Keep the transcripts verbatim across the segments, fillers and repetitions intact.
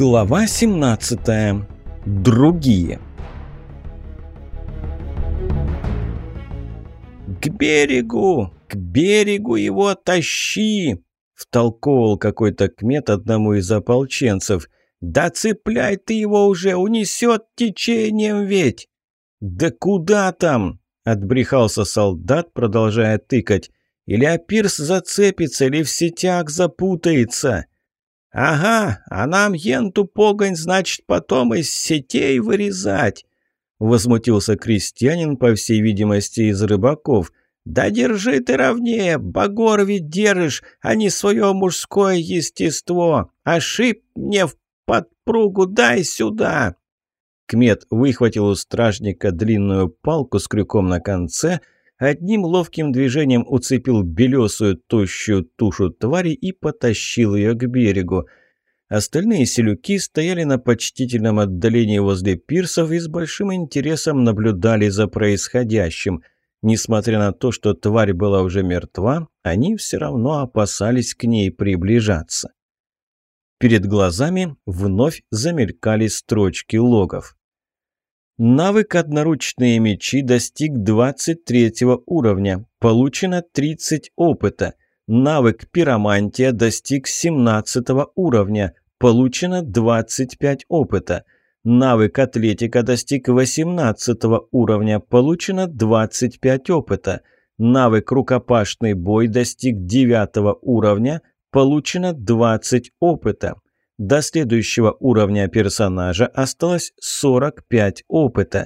Глава семнадцатая. Другие. «К берегу! К берегу его тащи!» — втолковывал какой-то кмет одному из ополченцев. «Да цепляй ты его уже, унесет течением ведь!» «Да куда там?» — отбрехался солдат, продолжая тыкать. «Или Апирс зацепится, или в сетях запутается!» «Ага, а нам енту погонь, значит, потом из сетей вырезать!» Возмутился крестьянин, по всей видимости, из рыбаков. «Да держи ты ровнее, багор ведь держишь, а не свое мужское естество! Ошиб мне в подпругу, дай сюда!» Кмет выхватил у стражника длинную палку с крюком на конце, одним ловким движением уцепил белесую тощую тушу твари и потащил ее к берегу. Остальные селюки стояли на почтительном отдалении возле пирсов и с большим интересом наблюдали за происходящим. Несмотря на то, что тварь была уже мертва, они все равно опасались к ней приближаться. Перед глазами вновь замелькали строчки логов. Навык «Одноручные мечи» достиг двадцать третьего уровня. Получено тридцать опыта. Навык «Пиромантия» достиг семнадцатого уровня. Получено двадцать пять опыта. Навык «Атлетика» достиг восемнадцатого уровня. Получено двадцать пять опыта. Навык «Рукопашный бой» достиг девятого уровня. Получено двадцать опыта. До следующего уровня персонажа осталось сорок пять опыта.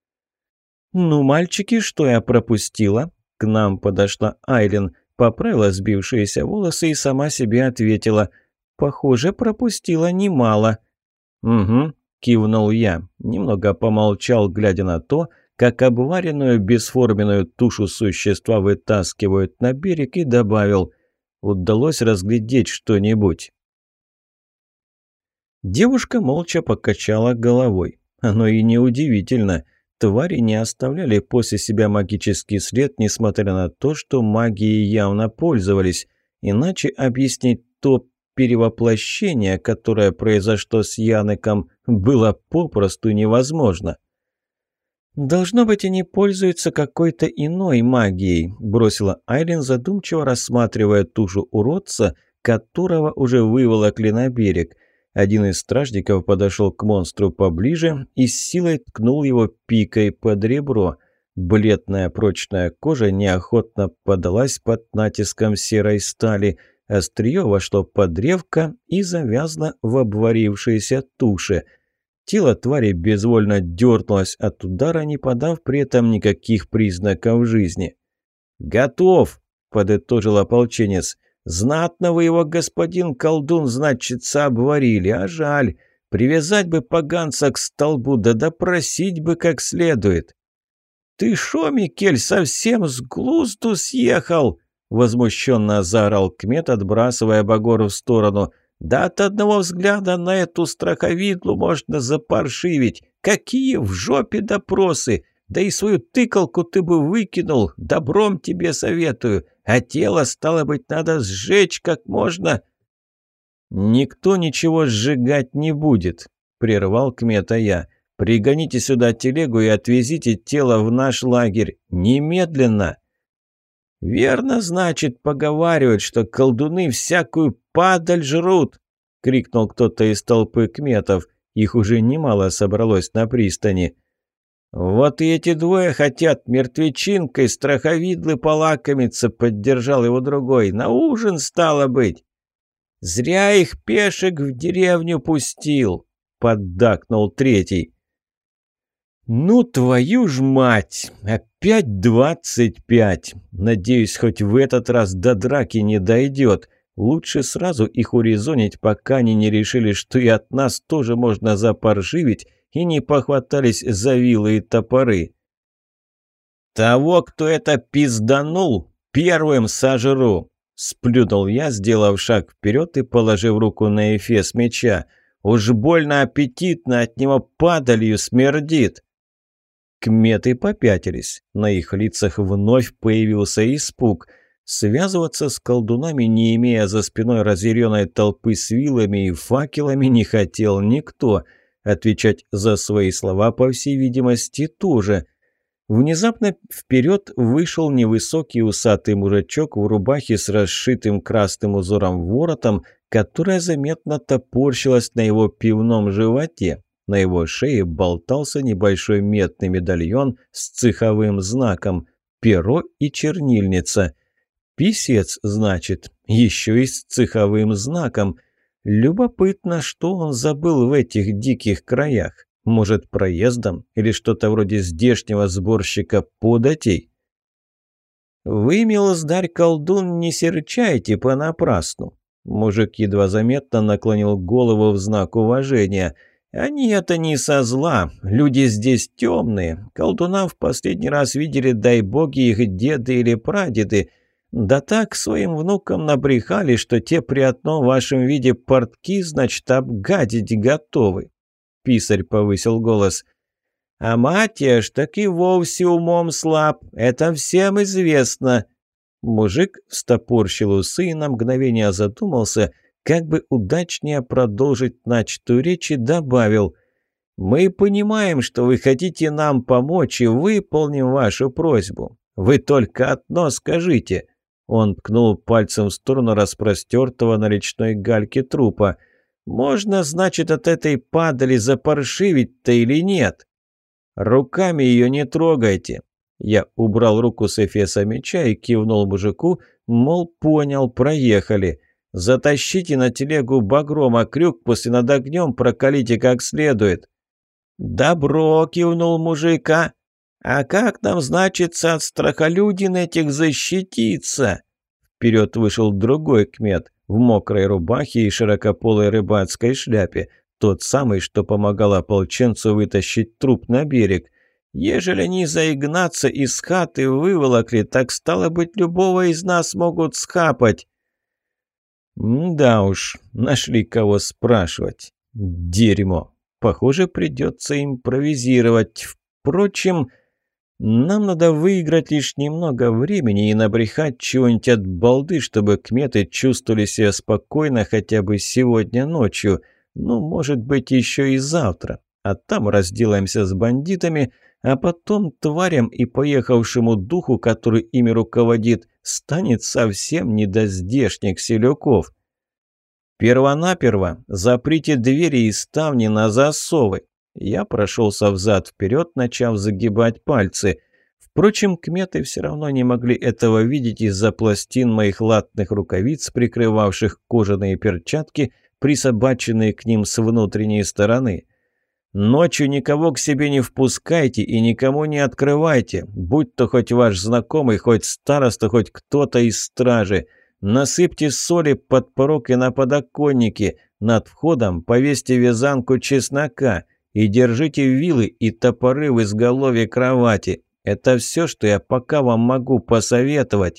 «Ну, мальчики, что я пропустила?» К нам подошла Айлин, поправила сбившиеся волосы и сама себе ответила. «Похоже, пропустила немало». «Угу», — кивнул я, немного помолчал, глядя на то, как обваренную бесформенную тушу существа вытаскивают на берег, и добавил: «Удалось разглядеть что-нибудь?» Девушка молча покачала головой. Оно и неудивительно. Твари не оставляли после себя магический след, несмотря на то, что магией явно пользовались. Иначе объяснить то перевоплощение, которое произошло с Яныком, было попросту невозможно. «Должно быть, они пользуются какой-то иной магией», – бросила Айлин, задумчиво рассматривая тушу уродца, которого уже выволокли на берег. Один из стражников подошел к монстру поближе и с силой ткнул его пикой под ребро. Бледная прочная кожа неохотно подалась под натиском серой стали. Острие вошло под древко и завязло в обварившейся туше. Тело твари безвольно дернулось от удара, не подав при этом никаких признаков жизни. «Готов!» – подытожил ополченец. «Знатно вы его, господин колдун, значится, обварили, а жаль. Привязать бы поганца к столбу, да допросить бы как следует». «Ты шо, Микель, совсем с глузду съехал?» — возмущенно заорал кмет, отбрасывая багор в сторону. «Да от одного взгляда на эту страховидлу можно запаршивить. Какие в жопе допросы! Да и свою тыкалку ты бы выкинул, добром тебе советую. А тело, стало быть, надо сжечь как можно». «Никто ничего сжигать не будет», — прервал кмета я. «Пригоните сюда телегу и отвезите тело в наш лагерь. Немедленно!» «Верно, значит, поговаривают, что колдуны всякую падаль жрут!» — крикнул кто-то из толпы кметов. Их уже немало собралось на пристани. «Вот и эти двое хотят мертвечинкой страховидлы полакомиться», — поддержал его другой. «На ужин, стало быть». «Зря их пешек в деревню пустил», — поддакнул третий. «Ну, твою ж мать! Опять двадцать пять! Надеюсь, хоть в этот раз до драки не дойдет. Лучше сразу их урезонить, пока они не решили, что и от нас тоже можно запаршивить, и не похватались за вилы и топоры». «Того, кто это пизданул, первым сожру!» — сплюнул я, сделав шаг вперед и положив руку на эфес меча. «Уж больно аппетитно от него падалью смердит!» Кметы попятились. На их лицах вновь появился испуг. Связываться с колдунами, не имея за спиной разъяренной толпы с вилами и факелами, не хотел никто. Отвечать за свои слова, по всей видимости, тоже. Внезапно вперед вышел невысокий усатый мужичок в рубахе с расшитым красным узором воротом, которая заметно топорщилась на его пивном животе. На его шее болтался небольшой медный медальон с цеховым знаком, перо и чернильница. Писец, значит, еще и с цеховым знаком. Любопытно, что он забыл в этих диких краях. Может, проездом или что-то вроде здешнего сборщика податей? «Вы, милоздарь-колдун, не серчайте понапрасну». Мужик едва заметно наклонил голову в знак уважения. «Они это не со зла. Люди здесь темные. Колдуна в последний раз видели, дай боги, их деды или прадеды. Да так своим внукам набрехали, что те при одном вашем виде портки, значит, обгадить готовы». Писарь повысил голос. «А Матяш так и вовсе умом слаб. Это всем известно». Мужик встопорщил усы и на мгновение задумался, как бы удачнее продолжить начатую речь, и добавил: «Мы понимаем, что вы хотите нам помочь, и выполним вашу просьбу. Вы только одно скажите». Он ткнул пальцем в сторону распростертого на речной гальке трупа. «Можно, значит, от этой падали запаршивить-то или нет?» «Руками ее не трогайте». Я убрал руку с эфеса меча и кивнул мужику, мол, понял, проехали. «Затащите на телегу багром, а крюк после над огнем прокалите как следует». «Добро», — кивнул мужика. «А как нам, значится, от страхолюдин этих защититься?» Вперед вышел другой кмет в мокрой рубахе и широкополой рыбацкой шляпе, тот самый, что помогал ополченцу вытащить труп на берег. «Ежели они за Игнаца из хаты выволокли, так, стало быть, любого из нас могут схапать». «Да уж, нашли кого спрашивать. Дерьмо. Похоже, придется импровизировать. Впрочем, нам надо выиграть лишь немного времени и набрехать чего-нибудь от балды, чтобы кметы чувствовали себя спокойно хотя бы сегодня ночью. Ну, может быть, еще и завтра. А там разделаемся с бандитами, а потом тварям и поехавшему духу, который ими руководит, станет совсем не до здешних селюков. Первонаперво заприте двери и ставни на засовы. Я прошелся взад-вперед, начав загибать пальцы. Впрочем, кметы все равно не могли этого видеть из-за пластин моих латных рукавиц, прикрывавших кожаные перчатки, присобаченные к ним с внутренней стороны. «Ночью никого к себе не впускайте и никому не открывайте, будь то хоть ваш знакомый, хоть староста, хоть кто-то из стражи. Насыпьте соли под порог и на подоконнике, над входом повесьте вязанку чеснока и держите вилы и топоры в изголовье кровати. Это все, что я пока вам могу посоветовать».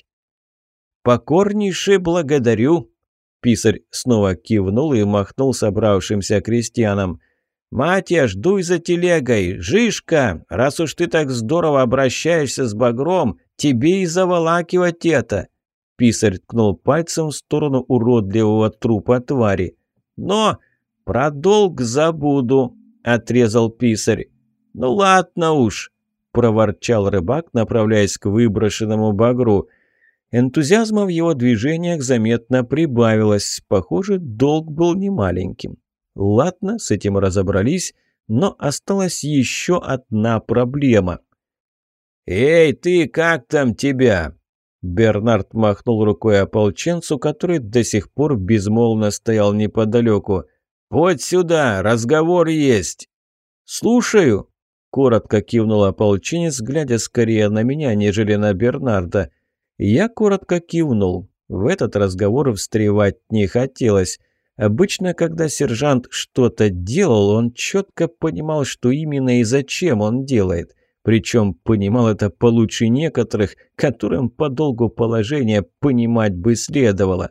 «Покорнейше благодарю», — писарь снова кивнул и махнул собравшимся крестьянам. «Матяш, дуй за телегой! Жишка, раз уж ты так здорово обращаешься с багром, тебе и заволакивать это!» Писарь ткнул пальцем в сторону уродливого трупа твари. «Но про долг забуду», — отрезал писарь. «Ну ладно уж», — проворчал рыбак, направляясь к выброшенному багру. Энтузиазма в его движениях заметно прибавилось. Похоже, долг был немаленьким. Ладно, с этим разобрались, но осталась еще одна проблема. «Эй, ты, как там тебя?» Бернард махнул рукой ополченцу, который до сих пор безмолвно стоял неподалеку. «Подь сюда, разговор есть!» «Слушаю!» — коротко кивнул ополченец, глядя скорее на меня, нежели на Бернарда. Я коротко кивнул. В этот разговор встревать не хотелось. Обычно, когда сержант что-то делал, он четко понимал, что именно и зачем он делает. Причем понимал это получше некоторых, которым по долгу положения понимать бы следовало.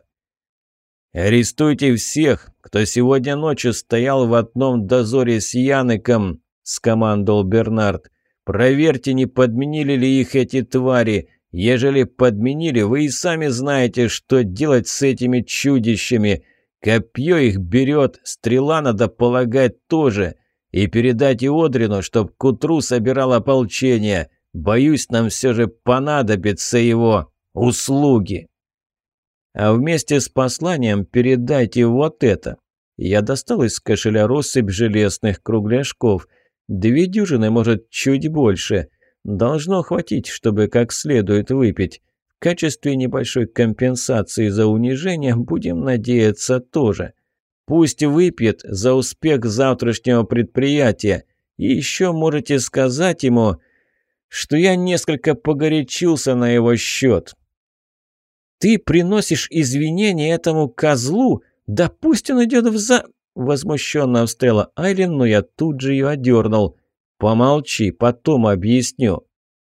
«Арестуйте всех, кто сегодня ночью стоял в одном дозоре с Яныком», — скомандовал Бернард. «Проверьте, не подменили ли их эти твари. Ежели подменили, вы и сами знаете, что делать с этими чудищами. Копье их берет, стрела, надо полагать, тоже. И передайте Одрину, чтоб к утру собирал ополчение. Боюсь, нам все же понадобятся его услуги. А вместе с посланием передайте вот это». Я достал из кошеля россыпь железных кругляшков. Две дюжины, может, чуть больше. Должно хватить, чтобы как следует выпить. В качестве небольшой компенсации за унижение, будем надеяться, тоже. Пусть выпьет за успех завтрашнего предприятия. И еще можете сказать ему, что я несколько погорячился на его счет. «Ты приносишь извинения этому козлу? Да пусть он идет в за...» Возмущенно встряла Айлин, но я тут же ее одернул. «Помолчи, потом объясню».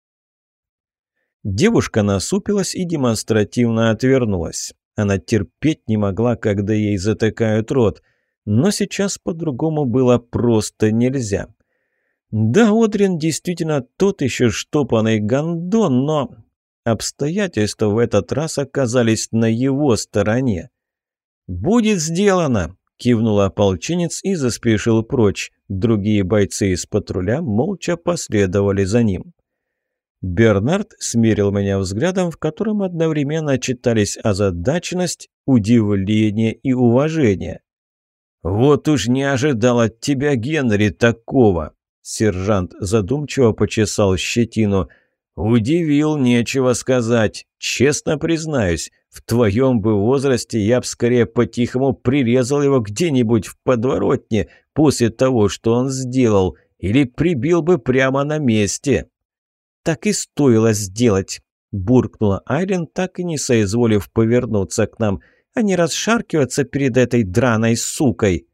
Девушка насупилась и демонстративно отвернулась. Она терпеть не могла, когда ей затыкают рот. Но сейчас по-другому было просто нельзя. Да, Одрин действительно тот еще штопанный гондон, но обстоятельства в этот раз оказались на его стороне. «Будет сделано!» – кивнул ополченец и заспешил прочь. Другие бойцы из патруля молча последовали за ним. Бернард смерил меня взглядом, в котором одновременно читались озадаченность, удивление и уважение. «Вот уж не ожидал от тебя, Генри, такого!» Сержант задумчиво почесал щетину. «Удивил, нечего сказать. Честно признаюсь, в твоем бы возрасте я б скорее по-тихому прирезал его где-нибудь в подворотне после того, что он сделал, или прибил бы прямо на месте». «Так и стоило сделать», – буркнула Айлин, так и не соизволив повернуться к нам, а не расшаркиваться перед этой драной сукой.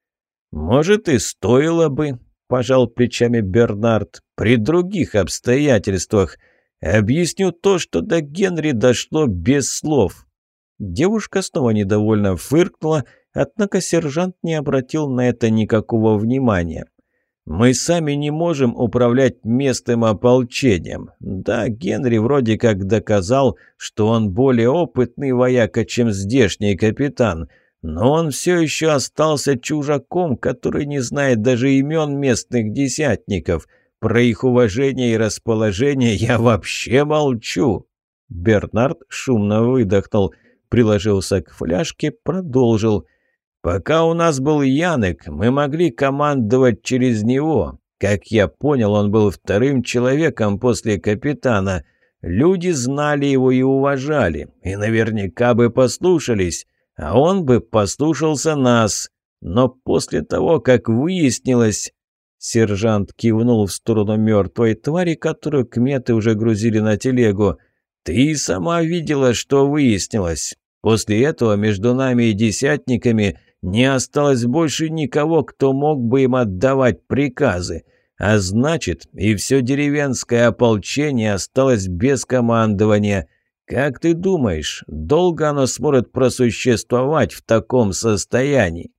«Может, и стоило бы», – пожал плечами Бернард, – «при других обстоятельствах. Объясню то, что до Генри дошло без слов». Девушка снова недовольно фыркнула, однако сержант не обратил на это никакого внимания. «Мы сами не можем управлять местным ополчением. Да, Генри вроде как доказал, что он более опытный вояка, чем здешний капитан, но он все еще остался чужаком, который не знает даже имен местных десятников. Про их уважение и расположение я вообще молчу». Бернард шумно выдохнул, приложился к фляжке, продолжил. «Пока у нас был Янек, мы могли командовать через него. Как я понял, он был вторым человеком после капитана. Люди знали его и уважали, и наверняка бы послушались, а он бы послушался нас. Но после того, как выяснилось...» Сержант кивнул в сторону мертвой твари, которую кметы уже грузили на телегу. «Ты и сама видела, что выяснилось. После этого между нами и десятниками не осталось больше никого, кто мог бы им отдавать приказы. А значит, и все деревенское ополчение осталось без командования. Как ты думаешь, долго оно сможет просуществовать в таком состоянии?»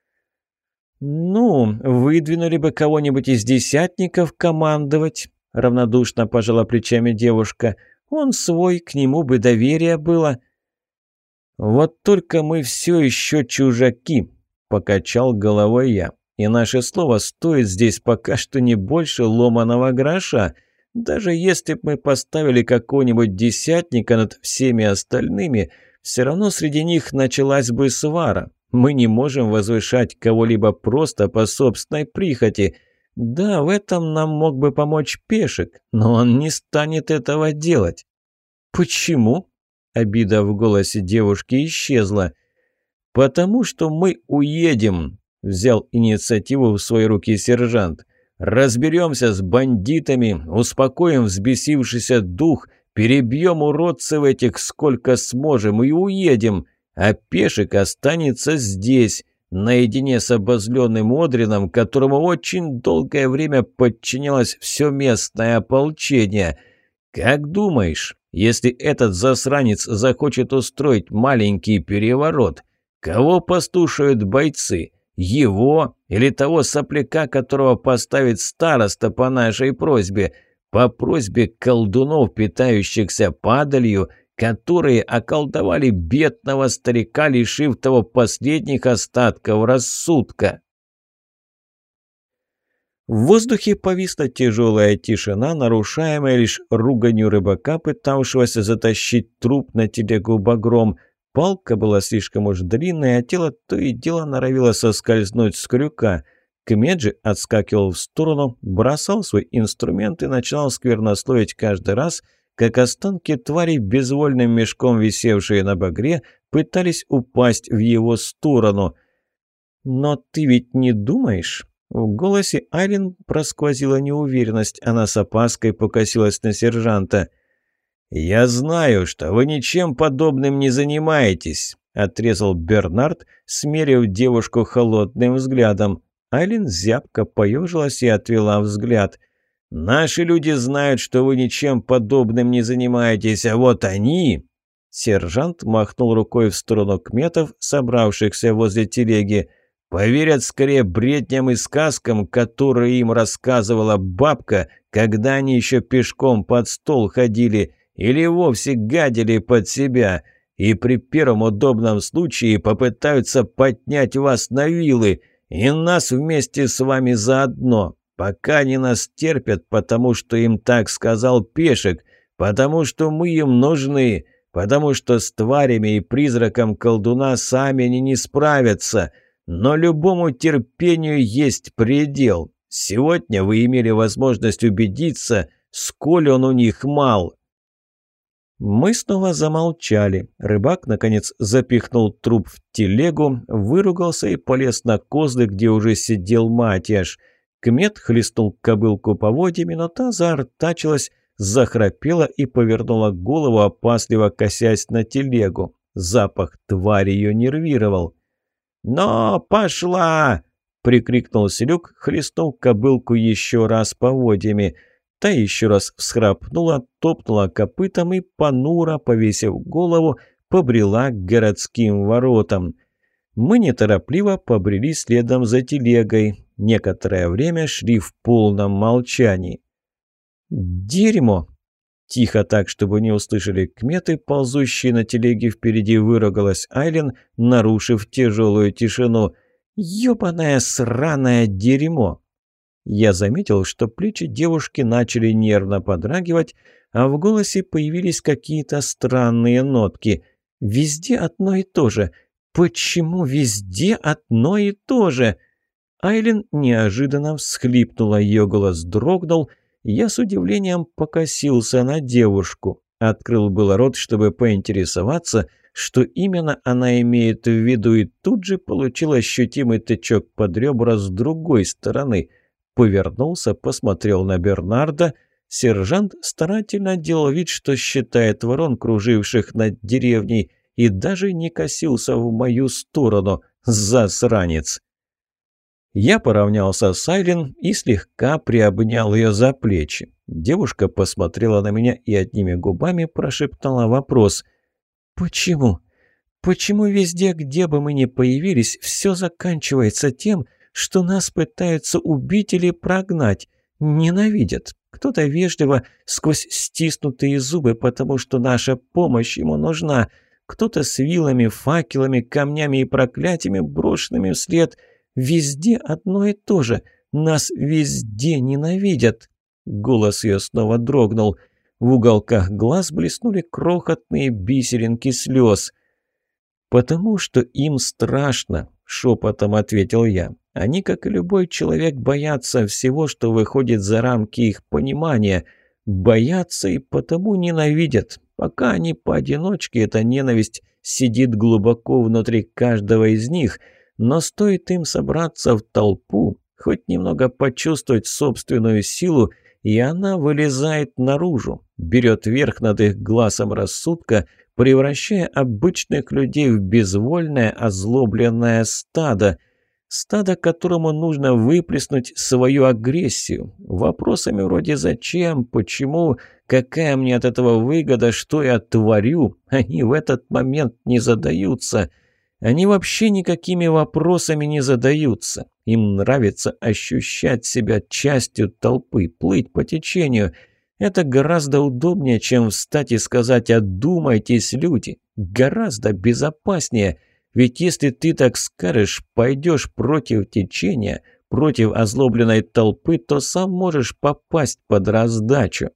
«Ну, выдвинули бы кого-нибудь из десятников командовать», — равнодушно пожала плечами девушка. «Он свой, к нему бы доверие было». «Вот только мы все еще чужаки», — покачал головой я. «И наше слово стоит здесь пока что не больше ломаного гроша. Даже если бы мы поставили какого-нибудь десятника над всеми остальными, все равно среди них началась бы свара. Мы не можем возвышать кого-либо просто по собственной прихоти. Да, в этом нам мог бы помочь Пешек, но он не станет этого делать». «Почему?» Обида в голосе девушки исчезла. «Потому что мы уедем», — взял инициативу в свои руки сержант. «Разберемся с бандитами, успокоим взбесившийся дух, перебьем уродцев этих сколько сможем и уедем, а Пешек останется здесь, наедине с обозленным Одрином, которому очень долгое время подчинялось все местное ополчение. Как думаешь, если этот засранец захочет устроить маленький переворот, кого послушают бойцы? Его или того сопляка, которого поставит староста по нашей просьбе? по просьбе колдунов, питающихся падалью, которые околдовали бедного старика, лишив того последних остатков рассудка. В воздухе повисла тяжелая тишина, нарушаемая лишь руганью рыбака, пытавшегося затащить труп на телегу багром. Палка была слишком уж длинная, а тело то и дело норовило соскользнуть с крюка. Кмет же отскакивал в сторону, бросал свой инструмент и начинал сквернословить каждый раз, как останки тварей, безвольным мешком висевшие на багре, пытались упасть в его сторону. «Но ты ведь не думаешь?» В голосе Айлин просквозила неуверенность, она с опаской покосилась на сержанта. «Я знаю, что вы ничем подобным не занимаетесь», — отрезал Бернард, смерив девушку холодным взглядом. Айлин зябко поежилась и отвела взгляд. «Наши люди знают, что вы ничем подобным не занимаетесь, а вот они...» Сержант махнул рукой в сторону кметов, собравшихся возле телеги. «Поверят скорее бредням и сказкам, которые им рассказывала бабка, когда они еще пешком под стол ходили или вовсе гадили под себя, и при первом удобном случае попытаются поднять вас на вилы, и нас вместе с вами заодно, пока они нас терпят, потому что им так сказал Пешек, потому что мы им нужны, потому что с тварями и призраком колдуна сами они не справятся». Но любому терпению есть предел. Сегодня вы имели возможность убедиться, сколь он у них мал». Мы снова замолчали. Рыбак, наконец, запихнул труп в телегу, выругался и полез на козлы, где уже сидел Матиаш. Кмет хлестнул кобылку поводьями, но та заортачилась, захрапела и повернула голову, опасливо косясь на телегу. Запах твари ее нервировал. «Но пошла!» — прикрикнул Селюк, хлестнув кобылку еще раз поводьями. Та еще раз всхрапнула, топнула копытом и, понуро повесив голову, побрела к городским воротам. Мы неторопливо побрели следом за телегой. Некоторое время шли в полном молчании. «Дерьмо!» Тихо так, чтобы не услышали кметы, ползущие на телеге впереди, выругалась Айлин, нарушив тяжелую тишину. «Ёбаное сраное дерьмо!» Я заметил, что плечи девушки начали нервно подрагивать, а в голосе появились какие-то странные нотки. «Везде одно и то же. Почему везде одно и то же?» Айлин неожиданно всхлипнула, ее голос дрогнул. Я с удивлением покосился на девушку. Открыл было рот, чтобы поинтересоваться, что именно она имеет в виду, и тут же получил ощутимый тычок под ребра с другой стороны. Повернулся, посмотрел на Бернарда. Сержант старательно делал вид, что считает ворон, круживших над деревней, и даже не косился в мою сторону. Засранец! Я поравнялся с Айлин и слегка приобнял ее за плечи. Девушка посмотрела на меня и одними губами прошептала вопрос. «Почему? Почему везде, где бы мы ни появились, все заканчивается тем, что нас пытаются убить или прогнать, ненавидят? Кто-то вежливо сквозь стиснутые зубы, потому что наша помощь ему нужна, кто-то с вилами, факелами, камнями и проклятиями, брошенными вслед. Везде одно и то же. Нас везде ненавидят». Голос ее снова дрогнул. В уголках глаз блеснули крохотные бисеринки слез. «Потому что им страшно», — шепотом ответил я. «Они, как и любой человек, боятся всего, что выходит за рамки их понимания. Боятся и потому ненавидят. Пока они поодиночке, эта ненависть сидит глубоко внутри каждого из них. Но стоит им собраться в толпу, хоть немного почувствовать собственную силу, и она вылезает наружу, берет верх над их глазом рассудка, превращая обычных людей в безвольное, озлобленное стадо. Стадо, которому нужно выплеснуть свою агрессию. Вопросами вроде «зачем?», «почему?», «какая мне от этого выгода?», «что я творю?», они в этот момент не задаются. Они вообще никакими вопросами не задаются. Им нравится ощущать себя частью толпы, плыть по течению. Это гораздо удобнее, чем встать и сказать «одумайтесь, люди». Гораздо безопаснее. Ведь если ты так скажешь, пойдешь против течения, против озлобленной толпы, то сам можешь попасть под раздачу.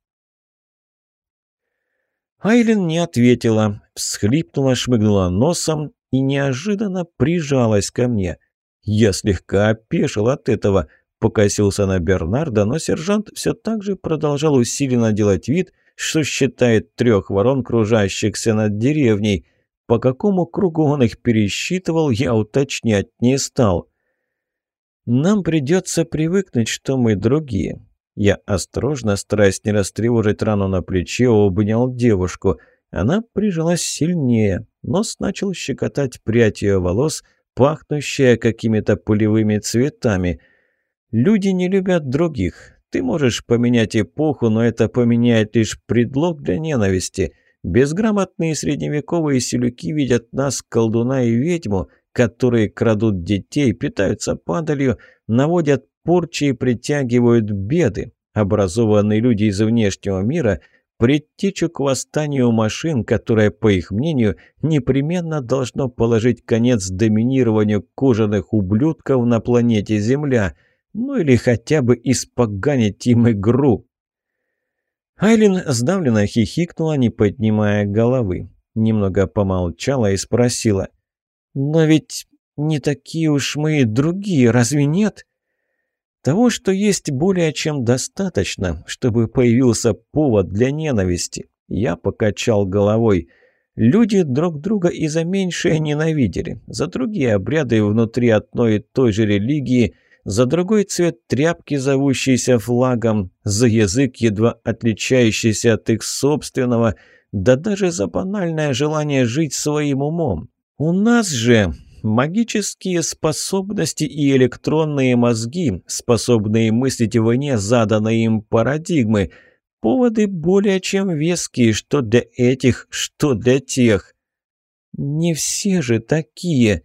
Айлин не ответила, всхлипнула, шмыгнула носом и неожиданно прижалась ко мне. Я слегка опешил от этого, покосился на Бернарда, но сержант все так же продолжал усиленно делать вид, что считает трех ворон, кружащихся над деревней. По какому кругу он их пересчитывал, я уточнять не стал. «Нам придется привыкнуть, что мы другие». Я осторожно, стараясь не растревожить рану на плече, обнял девушку. Она прижалась сильнее, нос начал щекотать прядь ее волос, пахнущая какими-то полевыми цветами. «Люди не любят других. Ты можешь поменять эпоху, но это поменяет лишь предлог для ненависти. Безграмотные средневековые селюки видят нас, колдуна и ведьму, которые крадут детей, питаются падалью, наводят порчи и притягивают беды. Образованные люди из внешнего мира – предтечу к восстанию машин, которое, по их мнению, непременно должно положить конец доминированию кожаных ублюдков на планете Земля, ну или хотя бы испоганить им игру». Айлин сдавленно хихикнула, не поднимая головы. Немного помолчала и спросила: «Но ведь не такие уж мы и другие, разве нет?» «Того, что есть, более чем достаточно, чтобы появился повод для ненависти». Я покачал головой. Люди друг друга и за меньшее ненавидели, за другие обряды внутри одной и той же религии, за другой цвет тряпки, зовущейся флагом, за язык, едва отличающийся от их собственного, да даже за банальное желание жить своим умом. У нас же магические способности и электронные мозги, способные мыслить вне заданной им парадигмы. Поводы более чем веские, что для этих, что для тех. «Не все же такие».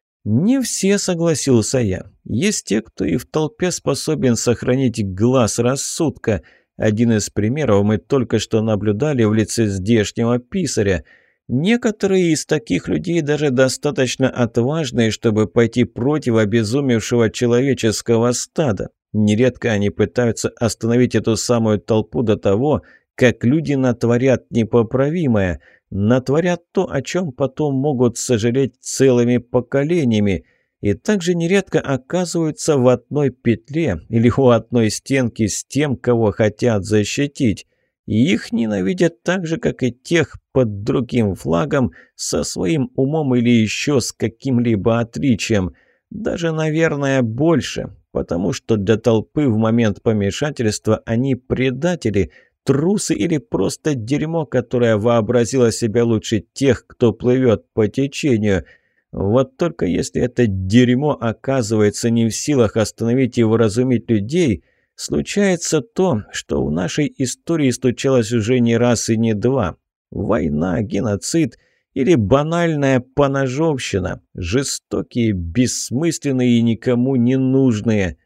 «Не все», — согласился я. «Есть те, кто и в толпе способен сохранить глаз рассудка. Один из примеров мы только что наблюдали в лице здешнего писаря. Некоторые из таких людей даже достаточно отважные, чтобы пойти против обезумевшего человеческого стада. Нередко они пытаются остановить эту самую толпу до того, как люди натворят непоправимое, натворят то, о чем потом могут сожалеть целыми поколениями, и также нередко оказываются в одной петле или у одной стенки с тем, кого хотят защитить. И их ненавидят так же, как и тех под другим флагом, со своим умом или еще с каким-либо отличием. Даже, наверное, больше, потому что для толпы в момент помешательства они предатели, трусы или просто дерьмо, которое вообразило себя лучше тех, кто плывет по течению. Вот только если это дерьмо оказывается не в силах остановить и вразумить людей, случается то, что в нашей истории случалось уже не раз и не два. Война, геноцид или банальная поножовщина, жестокие, бессмысленные и никому не нужные.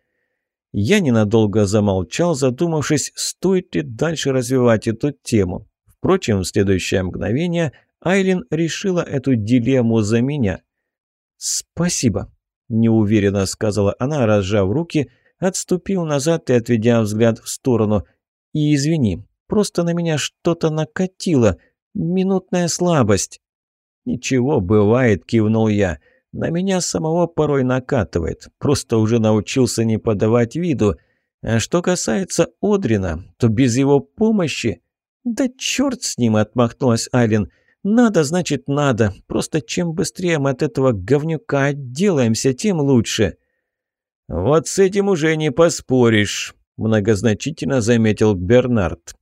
Я ненадолго замолчал, задумавшись, стоит ли дальше развивать эту тему. Впрочем, в следующее мгновение Айлин решила эту дилемму за меня. «Спасибо», – неуверенно сказала она, разжав руки, отступил назад и отведя взгляд в сторону. «И извини, просто на меня что-то накатило, минутная слабость». «Ничего, бывает», – кивнул я. «На меня самого порой накатывает, просто уже научился не подавать виду. А что касается Одрина, то без его помощи...» «Да черт с ним», – отмахнулась Айлин. «Надо, значит, надо. Просто чем быстрее мы от этого говнюка отделаемся, тем лучше». «Вот с этим уже не поспоришь», – многозначительно заметил Бернард.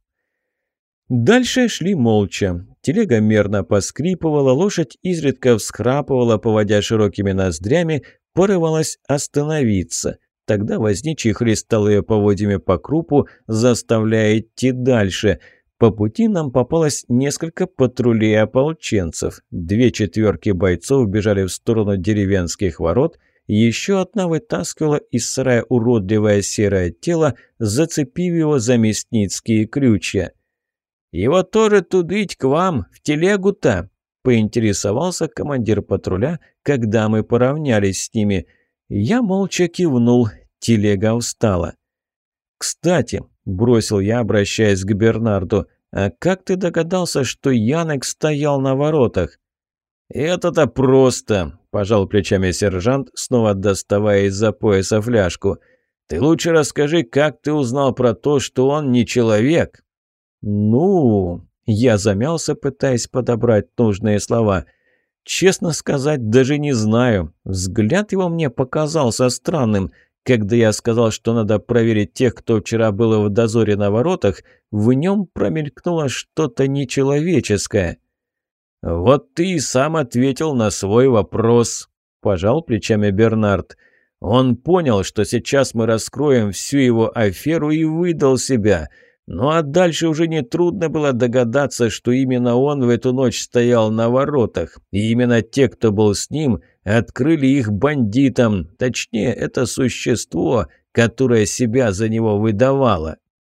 Дальше шли молча. Телега мерно поскрипывала, лошадь изредка всхрапывала, поводя широкими ноздрями, порывалась остановиться. Тогда возничий хлестал ее поводьями по крупу, заставляя идти дальше. По пути нам попалось несколько патрулей ополченцев. Две четверки бойцов бежали в сторону деревенских ворот, Еще одна вытаскивала из сарая уродливое серое тело, зацепив его за мясницкие крючья. «Его тоже тудыть к вам, в телегу-то?» – поинтересовался командир патруля, когда мы поравнялись с ними. Я молча кивнул, телега устала. «Кстати», – бросил я, обращаясь к Бернарду, – «а как ты догадался, что Янек стоял на воротах?» «Это-то просто», – пожал плечами сержант, снова доставая из-за пояса фляжку. «Ты лучше расскажи, как ты узнал про то, что он не человек?» «Ну...» – я замялся, пытаясь подобрать нужные слова. «Честно сказать, даже не знаю. Взгляд его мне показался странным. Когда я сказал, что надо проверить тех, кто вчера был в дозоре на воротах, в нем промелькнуло что-то нечеловеческое». «Вот ты и сам ответил на свой вопрос», – пожал плечами Бернард. «Он понял, что сейчас мы раскроем всю его аферу и выдал себя. Ну а дальше уже нетрудно было догадаться, что именно он в эту ночь стоял на воротах. И именно те, кто был с ним, открыли их бандитам. Точнее, это существо, которое себя за него выдавало».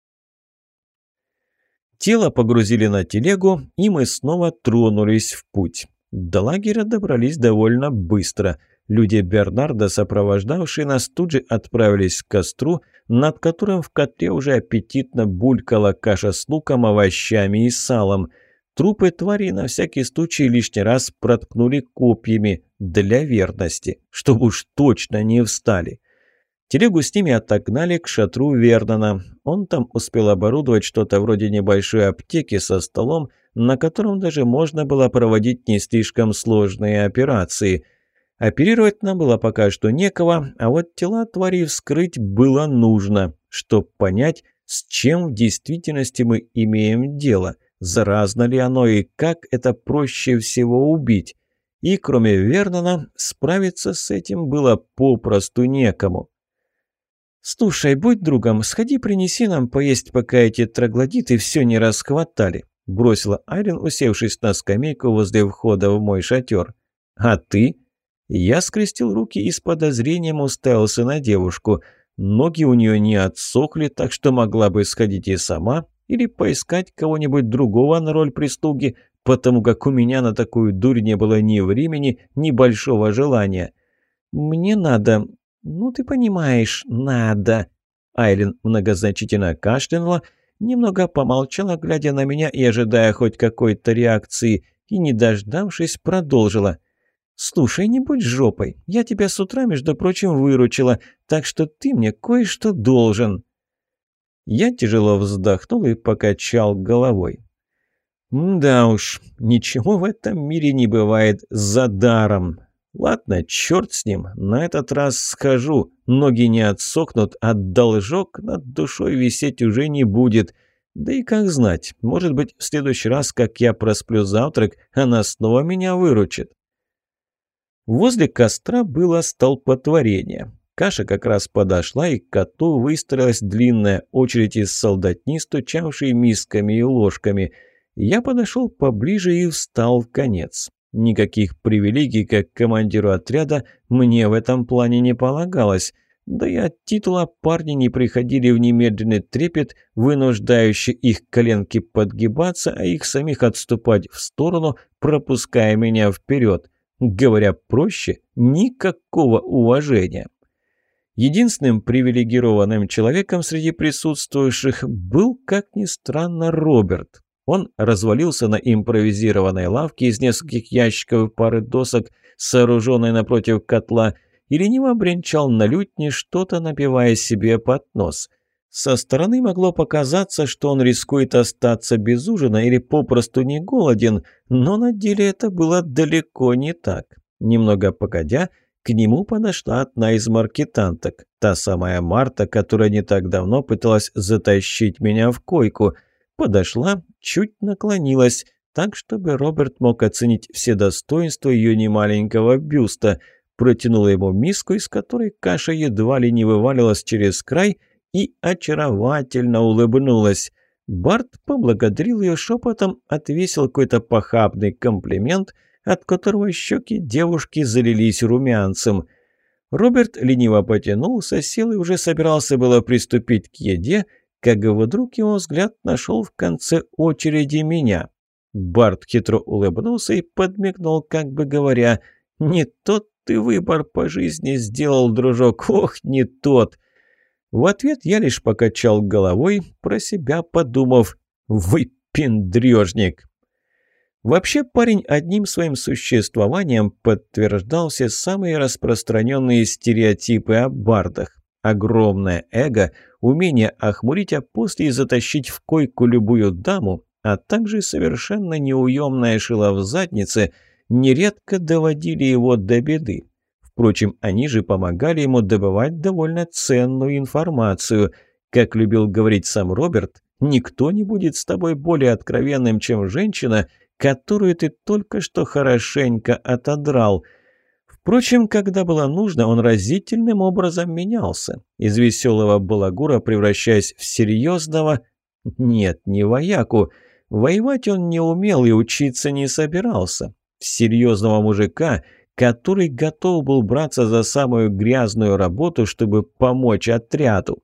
Тело погрузили на телегу, и мы снова тронулись в путь. До лагеря добрались довольно быстро. Люди Бернарда, сопровождавшие нас, тут же отправились к костру, над которым в котле уже аппетитно булькала каша с луком, овощами и салом. Трупы тварей на всякий случай лишний раз проткнули копьями для верности, чтобы уж точно не встали. Телегу с ними отогнали к шатру Вернона. Он там успел оборудовать что-то вроде небольшой аптеки со столом, на котором даже можно было проводить не слишком сложные операции. Оперировать нам было пока что некого, а вот тела тварей вскрыть было нужно, чтобы понять, с чем в действительности мы имеем дело, заразно ли оно и как это проще всего убить. И кроме Вернона справиться с этим было попросту некому. «Слушай, будь другом, сходи принеси нам поесть, пока эти троглодиты все не расхватали», – бросила Айрин, усевшись на скамейку возле входа в мой шатер. «А ты?» Я скрестил руки и с подозрением уставился на девушку. Ноги у нее не отсохли, так что могла бы сходить и сама, или поискать кого-нибудь другого на роль прислуги, потому как у меня на такую дурь не было ни времени, ни большого желания. «Мне надо...» «Ну, ты понимаешь, надо!» Айлин многозначительно кашлянула, немного помолчала, глядя на меня и ожидая хоть какой-то реакции, и, не дождавшись, продолжила. «Слушай, не будь жопой, я тебя с утра, между прочим, выручила, так что ты мне кое-что должен». Я тяжело вздохнул и покачал головой. «Да уж, ничего в этом мире не бывает за даром». Ладно, черт с ним, на этот раз схожу, ноги не отсохнут, а должок над душой висеть уже не будет. Да и как знать, может быть, в следующий раз, как я просплю завтрак, она снова меня выручит. Возле костра было столпотворение. Каша как раз подошла, и к коту выстроилась длинная очередь из солдатни, стучавшей мисками и ложками. Я подошел поближе и встал в конец. Никаких привилегий, как командиру отряда, мне в этом плане не полагалось. Да и от титула парни не приходили в немедленный трепет, вынуждающий их коленки подгибаться, а их самих отступать в сторону, пропуская меня вперед. Говоря проще, никакого уважения. Единственным привилегированным человеком среди присутствующих был, как ни странно, Роберт. Он развалился на импровизированной лавке из нескольких ящиков и пары досок, сооруженной напротив котла, и лениво бренчал на лютне, что-то напевая себе под нос. Со стороны могло показаться, что он рискует остаться без ужина или попросту не голоден, но на деле это было далеко не так. Немного погодя, к нему подошла одна из маркетанток, та самая Марта, которая не так давно пыталась затащить меня в койку. Подошла, чуть наклонилась, так, чтобы Роберт мог оценить все достоинства ее немаленького бюста, протянула ему миску, из которой каша едва ли не вывалилась через край, и очаровательно улыбнулась. Барт поблагодарил ее шепотом, отвесил какой-то похабный комплимент, от которого щеки девушки залились румянцем. Роберт лениво потянулся, сел и уже собирался было приступить к еде, как вдруг его взгляд нашел в конце очереди меня. Барт хитро улыбнулся и подмигнул, как бы говоря: «Не тот ты выбор по жизни сделал, дружок, ох, не тот!» В ответ я лишь покачал головой, про себя подумав: «Выпендрежник!» Вообще парень одним своим существованием подтверждал все самые распространенные стереотипы о бардах. Огромное эго, умение охмурить, а после и затащить в койку любую даму, а также совершенно неуемная шила в заднице нередко доводили его до беды. Впрочем, они же помогали ему добывать довольно ценную информацию. Как любил говорить сам Роберт, никто не будет с тобой более откровенным, чем женщина, которую ты только что хорошенько отодрал. Впрочем, когда было нужно, он разительным образом менялся. Из веселого балагура превращаясь в серьезного... Нет, не вояку. Воевать он не умел и учиться не собирался. В серьезного мужика, который готов был браться за самую грязную работу, чтобы помочь отряду.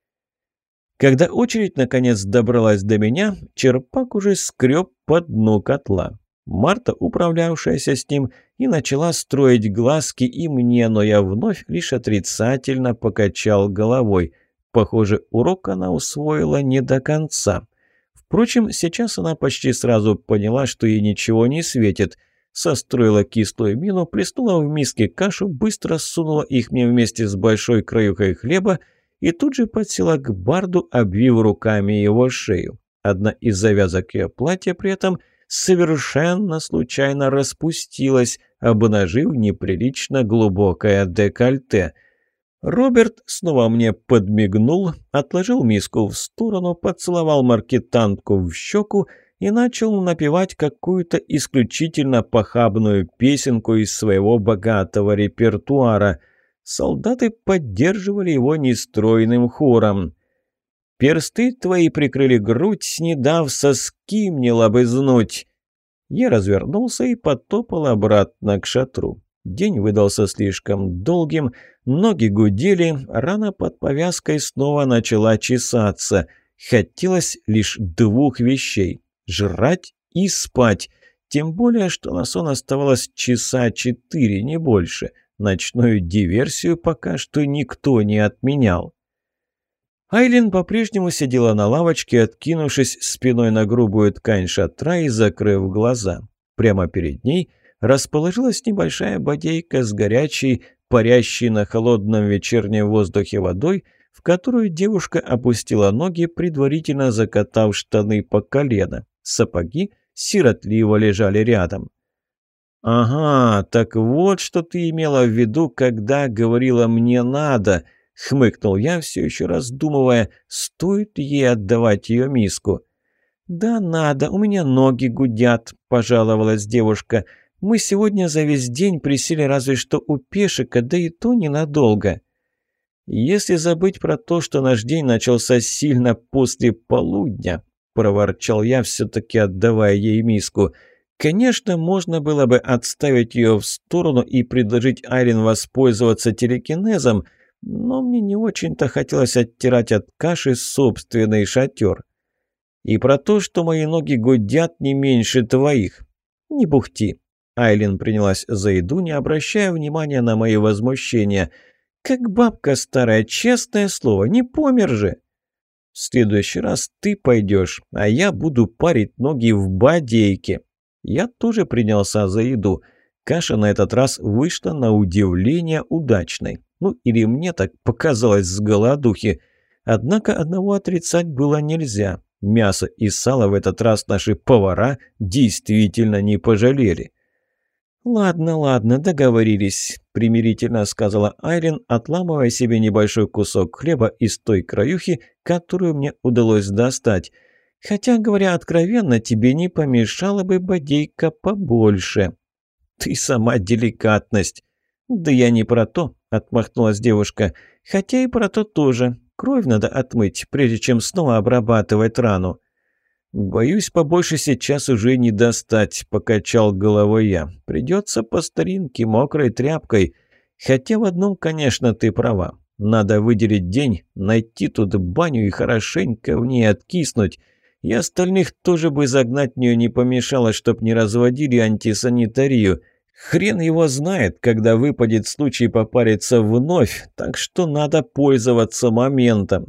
Когда очередь наконец добралась до меня, черпак уже скреб по дну котла. Марта, управлявшаяся с ним, и начала строить глазки и мне, но я вновь лишь отрицательно покачал головой. Похоже, урок она усвоила не до конца. Впрочем, сейчас она почти сразу поняла, что ей ничего не светит. Состроила кислую мину, плеснула в миске кашу, быстро сунула их мне вместе с большой краюхой хлеба и тут же подсела к Барду, обвив руками его шею. Одна из завязок ее платья при этом совершенно случайно распустилась, обнажив неприлично глубокое декольте. Роберт снова мне подмигнул, отложил миску в сторону, поцеловал маркетантку в щеку и начал напевать какую-то исключительно похабную песенку из своего богатого репертуара. Солдаты поддерживали его нестройным хором. «Персты твои прикрыли грудь, не дав соски мне лобызнуть». Я развернулся и потопал обратно к шатру. День выдался слишком долгим, ноги гудели, рана под повязкой снова начала чесаться. Хотелось лишь двух вещей – жрать и спать. Тем более, что на сон оставалось часа четыре, не больше. Ночную диверсию пока что никто не отменял. Айлин по-прежнему сидела на лавочке, откинувшись спиной на грубую ткань шатра и закрыв глаза. Прямо перед ней расположилась небольшая бодейка с горячей, парящей на холодном вечернем воздухе водой, в которую девушка опустила ноги, предварительно закатав штаны по колено. Сапоги сиротливо лежали рядом. «Ага, так вот, что ты имела в виду, когда говорила «мне надо», — хмыкнул я, все еще раздумывая, стоит ей отдавать ее миску. «Да надо, у меня ноги гудят», — пожаловалась девушка. «Мы сегодня за весь день присели разве что у пешика, да и то ненадолго». «Если забыть про то, что наш день начался сильно после полудня», — проворчал я, все-таки отдавая ей миску, — «конечно, можно было бы отставить ее в сторону и предложить Айлин воспользоваться телекинезом, но мне не очень-то хотелось оттирать от каши собственный шатер. И про то, что мои ноги гудят не меньше твоих. Не бухти». Айлин принялась за еду, не обращая внимания на мои возмущения. «Как бабка старая, честное слово, не помер же». «В следующий раз ты пойдешь, а я буду парить ноги в бодейке». Я тоже принялся за еду. Каша на этот раз вышла на удивление удачной. Ну, или мне так показалось с голодухи. Однако одного отрицать было нельзя. Мясо и сало в этот раз наши повара действительно не пожалели. «Ладно, ладно, договорились», — примирительно сказала Айлин, отламывая себе небольшой кусок хлеба из той краюхи, которую мне удалось достать. «Хотя, говоря откровенно, тебе не помешала бы бодейка побольше». «Ты сама деликатность». «Да я не про то», — отмахнулась девушка. «Хотя и про то тоже. Кровь надо отмыть, прежде чем снова обрабатывать рану». «Боюсь, побольше сейчас уже не достать», — покачал головой я. «Придется по старинке, мокрой тряпкой. Хотя в одном, конечно, ты права. Надо выделить день, найти тут баню и хорошенько в ней откиснуть. И остальных тоже бы загнать в нее не помешало, чтоб не разводили антисанитарию. Хрен его знает, когда выпадет случай попариться вновь, так что надо пользоваться моментом.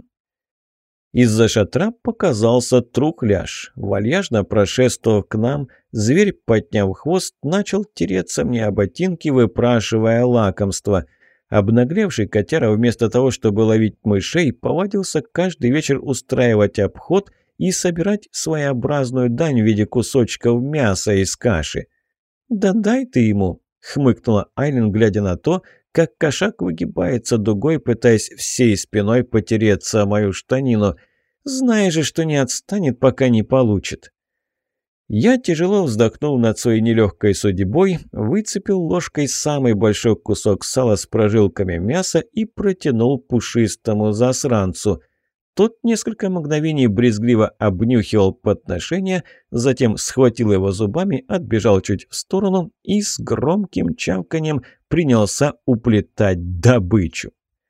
Из-за шатра показался трухляж. Вальяжно прошествовав к нам, зверь, подняв хвост, начал тереться мне о ботинки, выпрашивая лакомство. Обнаглевший котяра вместо того, чтобы ловить мышей, повадился каждый вечер устраивать обход и собирать своеобразную дань в виде кусочков мяса из каши. «Да дай ты ему!» — хмыкнула Айлин, глядя на то, как кошак выгибается дугой, пытаясь всей спиной потереться о мою штанину. «Знаешь же, что не отстанет, пока не получит». Я, тяжело вздохнув над своей нелегкой судьбой, выцепил ложкой самый большой кусок сала с прожилками мяса и протянул пушистому засранцу. Тот несколько мгновений брезгливо обнюхивал подношение, затем схватил его зубами, отбежал чуть в сторону и с громким чавканием принялся уплетать добычу.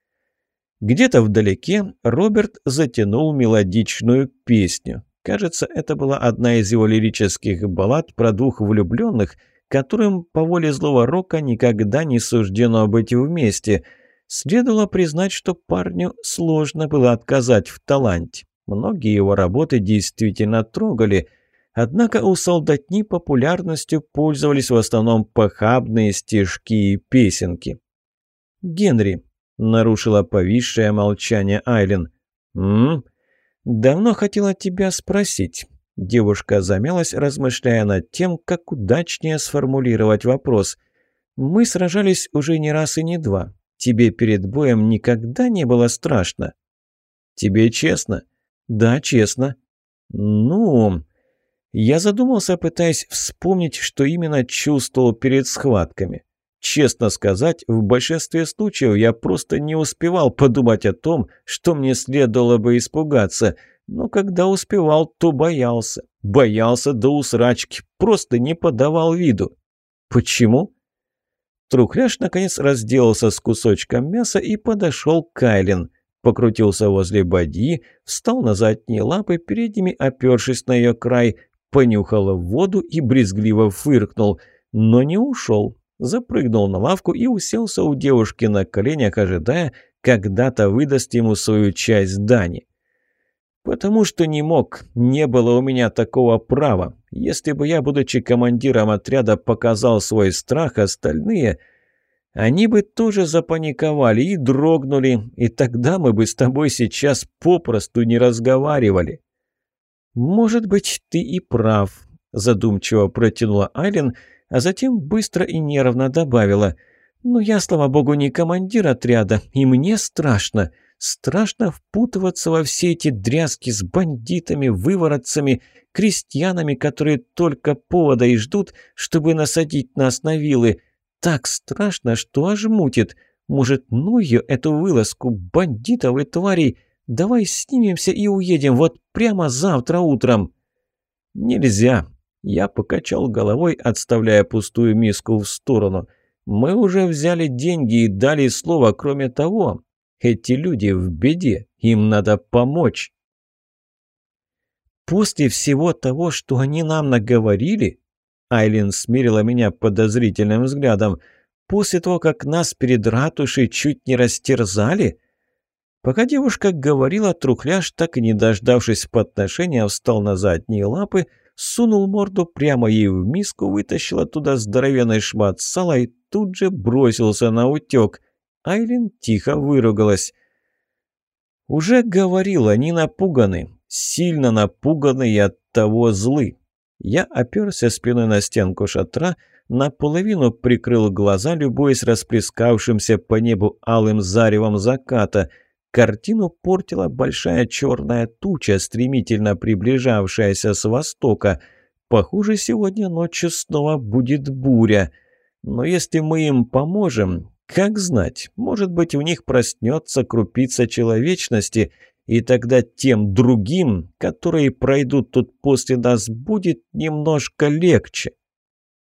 Где-то вдалеке Роберт затянул мелодичную песню. Кажется, это была одна из его лирических баллад про двух влюбленных, которым по воле злого рока никогда не суждено быть вместе. Следовало признать, что парню сложно было отказать в таланте. Многие его работы действительно трогали. Однако у солдатни популярностью пользовались в основном похабные стишки и песенки. «Генри», — нарушила повисшее молчание Айлин. «М? Давно хотела тебя спросить». Девушка замялась, размышляя над тем, как удачнее сформулировать вопрос. «Мы сражались уже не раз и не два. Тебе перед боем никогда не было страшно?» «Тебе честно?» «Да, честно». «Ну...» Я задумался, пытаясь вспомнить, что именно чувствовал перед схватками. Честно сказать, в большинстве случаев я просто не успевал подумать о том, что мне следовало бы испугаться. Но когда успевал, то боялся. Боялся до усрачки, просто не подавал виду. Почему? Трухляш наконец разделался с кусочком мяса и подошел к Айлин. Покрутился возле бадьи, встал на задние лапы, передними опершись на ее край, понюхал в воду и брезгливо фыркнул, но не ушел. Запрыгнул на лавку и уселся у девушки на коленях, ожидая, когда-то выдаст ему свою часть дани. «Потому что не мог, не было у меня такого права. Если бы я, будучи командиром отряда, показал свой страх, остальные, они бы тоже запаниковали и дрогнули, и тогда мы бы с тобой сейчас попросту не разговаривали». «Может быть, ты и прав», – задумчиво протянула Айлин, а затем быстро и нервно добавила. «Но я, слава богу, не командир отряда, и мне страшно. Страшно впутываться во все эти дрязги с бандитами, выворотцами, крестьянами, которые только повода и ждут, чтобы насадить нас на вилы. Так страшно, что аж мутит. Может, ну ее, эту вылазку бандитов и тварей. Давай снимемся и уедем вот прямо завтра утром». «Нельзя». Я покачал головой, отставляя пустую миску в сторону. «Мы уже взяли деньги и дали слово. Кроме того, эти люди в беде, им надо помочь». «После всего того, что они нам наговорили?» Айлин смирила меня подозрительным взглядом. «После того, как нас перед ратушей чуть не растерзали?» Пока девушка говорила, трухляш, так и не дождавшись подношения, встал на задние лапы, сунул морду прямо ей в миску, вытащил оттуда здоровенный шмат сала и тут же бросился на утек. Айлин тихо выругалась. «Уже говорил, они напуганы, сильно напуганы и оттого злы». Я оперся спиной на стенку шатра, наполовину прикрыл глаза, любуясь расплескавшимся по небу алым заревом заката. Картину портила большая черная туча, стремительно приближавшаяся с востока. Похоже, сегодня ночью снова будет буря. Но если мы им поможем, как знать, может быть, в них проснется крупица человечности, и тогда тем другим, которые пройдут тут после нас, будет немножко легче.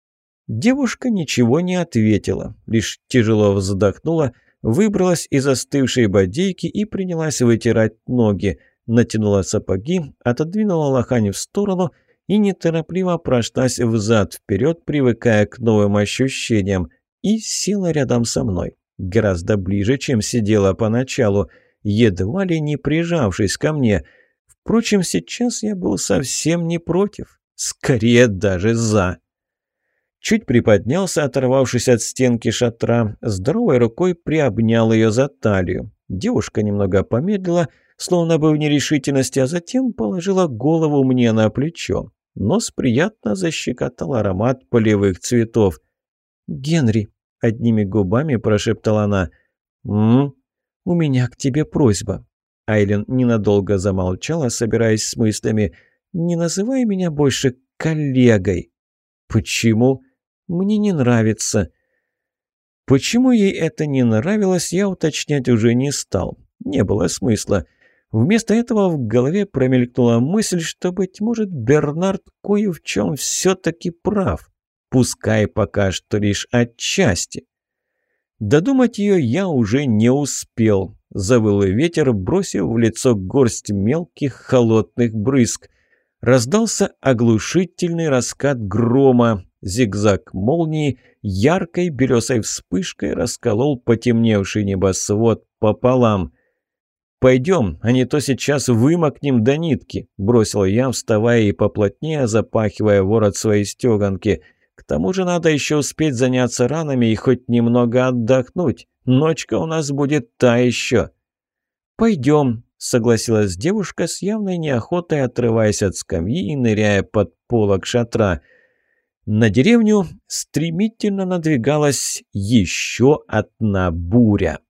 Девушка ничего не ответила, лишь тяжело вздохнула, выбралась из остывшей бодейки и принялась вытирать ноги, натянула сапоги, отодвинула лохань в сторону и неторопливо прошлась взад-вперед, привыкая к новым ощущениям, и села рядом со мной, гораздо ближе, чем сидела поначалу, едва ли не прижавшись ко мне. Впрочем, сейчас я был совсем не против, скорее даже за. Чуть приподнялся, оторвавшись от стенки шатра, здоровой рукой приобнял ее за талию. Девушка немного помедлила, словно бы в нерешительности, а затем положила голову мне на плечо. Нос приятно защекотал аромат полевых цветов. «Генри», — одними губами прошептала она, «М? У меня к тебе просьба». Айлин ненадолго замолчала, собираясь с мыслями. «Не называй меня больше коллегой». «Почему?» «Мне не нравится». Почему ей это не нравилось, я уточнять уже не стал. Не было смысла. Вместо этого в голове промелькнула мысль, что, быть может, Бернард кое в чем все-таки прав. Пускай пока что лишь отчасти. Додумать ее я уже не успел. Завыл ветер, бросив в лицо горсть мелких холодных брызг. Раздался оглушительный раскат грома. Зигзаг молнии яркой белесой вспышкой расколол потемневший небосвод пополам. «Пойдем, а не то сейчас вымокнем до нитки», – бросил я, вставая и поплотнее запахивая ворот своей стеганки. «К тому же надо еще успеть заняться ранами и хоть немного отдохнуть. Ночка у нас будет та еще». «Пойдем», – согласилась девушка с явной неохотой, отрываясь от скамьи и ныряя под полог шатра. На деревню стремительно надвигалась еще одна буря.